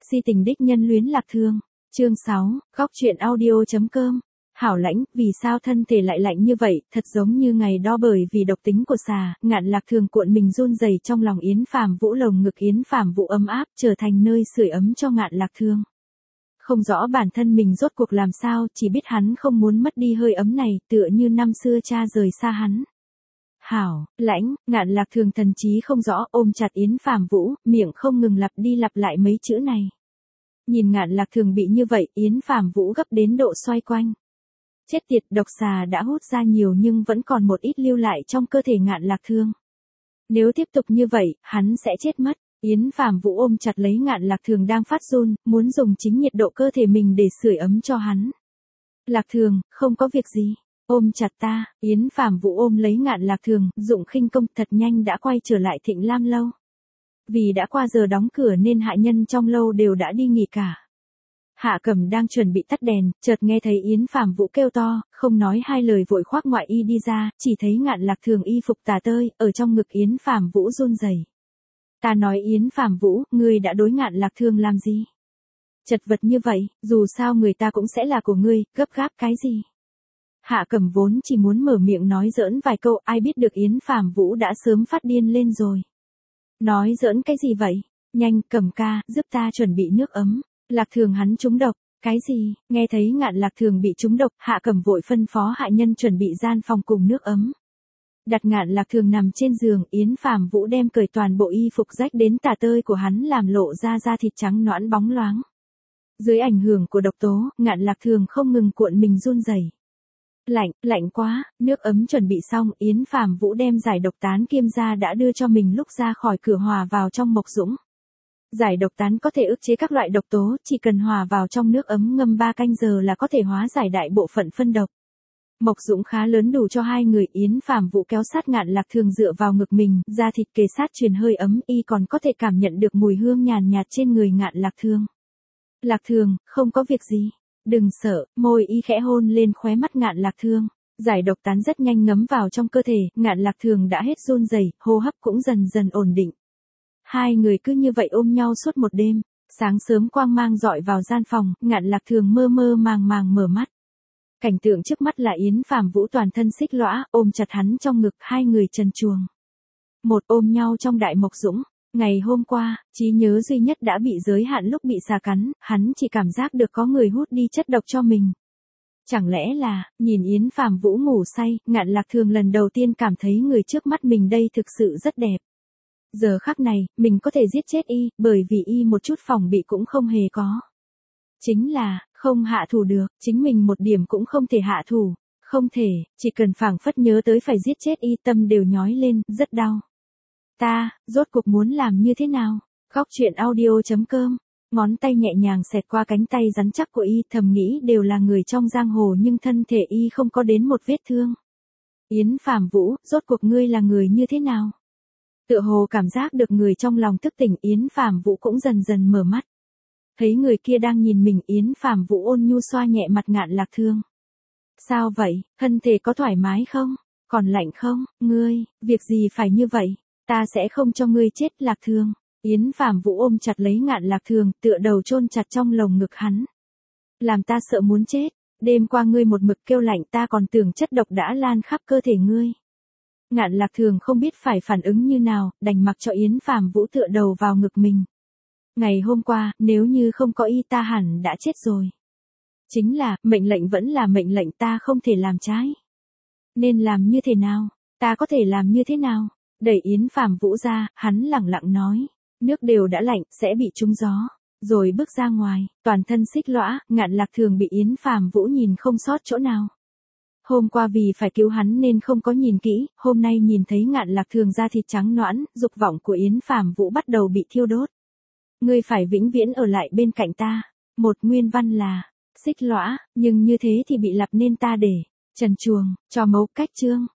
Si tình đích nhân luyến Lạc Thương. Chương 6, góc truyện audio.com. Hảo Lãnh, vì sao thân thể lại lạnh như vậy, thật giống như ngày đó bởi vì độc tính của xà, Ngạn Lạc Thường cuộn mình run rẩy trong lòng Yến Phàm Vũ, lồng ngực Yến Phàm Vũ ấm áp, trở thành nơi sưởi ấm cho Ngạn Lạc Thường. Không rõ bản thân mình rốt cuộc làm sao, chỉ biết hắn không muốn mất đi hơi ấm này, tựa như năm xưa cha rời xa hắn. Hảo, Lãnh, Ngạn Lạc Thường thần trí không rõ, ôm chặt Yến Phàm Vũ, miệng không ngừng lặp đi lặp lại mấy chữ này. Nhìn Ngạn Lạc Thường bị như vậy, Yến Phàm Vũ gấp đến độ xoay quanh. Chết tiệt, độc xà đã hút ra nhiều nhưng vẫn còn một ít lưu lại trong cơ thể Ngạn Lạc Thường. Nếu tiếp tục như vậy, hắn sẽ chết mất. Yến Phàm Vũ ôm chặt lấy Ngạn Lạc Thường đang phát run, muốn dùng chính nhiệt độ cơ thể mình để sưởi ấm cho hắn. Lạc Thường, không có việc gì. Ôm chặt ta. Yến Phàm Vũ ôm lấy Ngạn Lạc Thường, dụng khinh công thật nhanh đã quay trở lại Thịnh Lam lâu. Vì đã qua giờ đóng cửa nên hạ nhân trong lâu đều đã đi nghỉ cả. Hạ Cẩm đang chuẩn bị tắt đèn, chợt nghe thấy Yến Phàm Vũ kêu to, không nói hai lời vội khoác ngoại y đi ra, chỉ thấy Ngạn Lạc Thường y phục tả tơi, ở trong ngực Yến Phàm Vũ run rẩy. Ta nói Yến Phàm Vũ, ngươi đã đối Ngạn Lạc Thường làm gì? Chật vật như vậy, dù sao người ta cũng sẽ là của ngươi, gấp gáp cái gì? Hạ Cẩm vốn chỉ muốn mở miệng nói giỡn vài câu, ai biết được Yến Phàm Vũ đã sớm phát điên lên rồi. Nói giỡn cái gì vậy? Nhanh, Cẩm ca, giúp ta chuẩn bị nước ấm. Lạc Thường hắn trúng độc. Cái gì? Nghe thấy Ngạn Lạc Thường bị trúng độc, Hạ Cẩm vội phân phó hạ nhân chuẩn bị gian phòng cùng nước ấm. Đặt Ngạn Lạc Thường nằm trên giường, Yến Phàm Vũ đem cởi toàn bộ y phục rách đến tả tơi của hắn, làm lộ ra da thịt trắng nõn bóng loáng. Dưới ảnh hưởng của độc tố, Ngạn Lạc Thường không ngừng cuộn mình run rẩy. Lạnh, lạnh quá. Nước ấm chuẩn bị xong, Yến Phàm Vũ đem giải độc tán kiêm gia đã đưa cho mình lúc ra khỏi cửa hòa vào trong mộc dũng. Giải độc tán có thể ức chế các loại độc tố, chỉ cần hòa vào trong nước ấm ngâm 3 canh giờ là có thể hóa giải đại bộ phận phân độc. Mộc dũng khá lớn đủ cho hai người. Yến Phàm Vũ kéo sát Ngạn Lạc Thường dựa vào ngực mình, da thịt kề sát truyền hơi ấm, y còn có thể cảm nhận được mùi hương nhàn nhạt trên người Ngạn Lạc Thường. Lạc Thường, không có việc gì. Đừng sợ. Môi y khẽ hôn lên khóe mắt Ngạn Lạc Thường. Giải độc tán rất nhanh ngấm vào trong cơ thể, Ngạn Lạc Thường đã hết run rẩy, hô hấp cũng dần dần ổn định. Hai người cứ như vậy ôm nhau suốt một đêm. Sáng sớm quang mang rọi vào gian phòng, Ngạn Lạc Thường mơ mơ màng màng mở mắt. Cảnh tượng trước mắt là Yến Phàm Vũ toàn thân xích lõa, ôm chặt hắn trong ngực, hai người trần truồng. Một ôm nhau trong đại mộc dũng. Ngày hôm qua, trí nhớ duy nhất đã bị giới hạn lúc bị xà cắn, hắn chỉ cảm giác được có người hút đi chất độc cho mình. Chẳng lẽ là, nhìn Yến Phàm Vũ ngủ say, Ngạn Lạc Thường lần đầu tiên cảm thấy người trước mắt mình đây thực sự rất đẹp. Giờ khắc này, mình có thể giết chết y, bởi vì y một chút phòng bị cũng không hề có. Chính là, không hạ thủ được, chính mình một điểm cũng không thể hạ thủ. Không thể, chỉ cần phảng phất nhớ tới phải giết chết y, tâm đều nhói lên, rất đau. Ta, rốt cuộc muốn làm như thế nào? Góc truyện audio.com. Ngón tay nhẹ nhàng xẹt qua cánh tay rắn chắc của y, thầm nghĩ đều là người trong giang hồ nhưng thân thể y không có đến một vết thương. Yến Phàm Vũ, rốt cuộc ngươi là người như thế nào? Tựa hồ cảm giác được người trong lòng thức tỉnh, Yến Phàm Vũ cũng dần dần mở mắt. Thấy người kia đang nhìn mình, Yến Phàm Vũ ôn nhu xoa nhẹ mặt Ngạn Lạc Thường. Sao vậy, thân thể có thoải mái không? Còn lạnh không? Ngươi, việc gì phải như vậy? Ta sẽ không cho ngươi chết, Lạc Thường. Yến Phàm Vũ ôm chặt lấy Ngạn Lạc Thường, tựa đầu chôn chặt trong lồng ngực hắn. Làm ta sợ muốn chết. Đêm qua ngươi một mực kêu lạnh, ta còn tưởng chất độc đã lan khắp cơ thể ngươi. Ngạn Lạc Thường không biết phải phản ứng như nào, đành mặc cho Yến Phàm Vũ tựa đầu vào ngực mình. Ngày hôm qua, nếu như không có y ta hẳn đã chết rồi. Chính là, mệnh lệnh vẫn là mệnh lệnh, ta không thể làm trái. Nên làm như thế nào? Ta có thể làm như thế nào? Đẩy Yến Phàm Vũ ra, hắn lẳng lặng nói. Nước đều đã lạnh, sẽ bị trúng gió. Rồi bước ra ngoài, toàn thân xích lõa, Ngạn Lạc Thường bị Yến Phàm Vũ nhìn không sót chỗ nào. Hôm qua vì phải cứu hắn nên không có nhìn kỹ, hôm nay nhìn thấy Ngạn Lạc Thường da thịt trắng nõn, dục vọng của Yến Phàm Vũ bắt đầu bị thiêu đốt. Ngươi phải vĩnh viễn ở lại bên cạnh ta. Một nguyên văn là, xích lõa, nhưng như thế thì bị lặp nên ta để, trần truồng, cho mấu cách chương.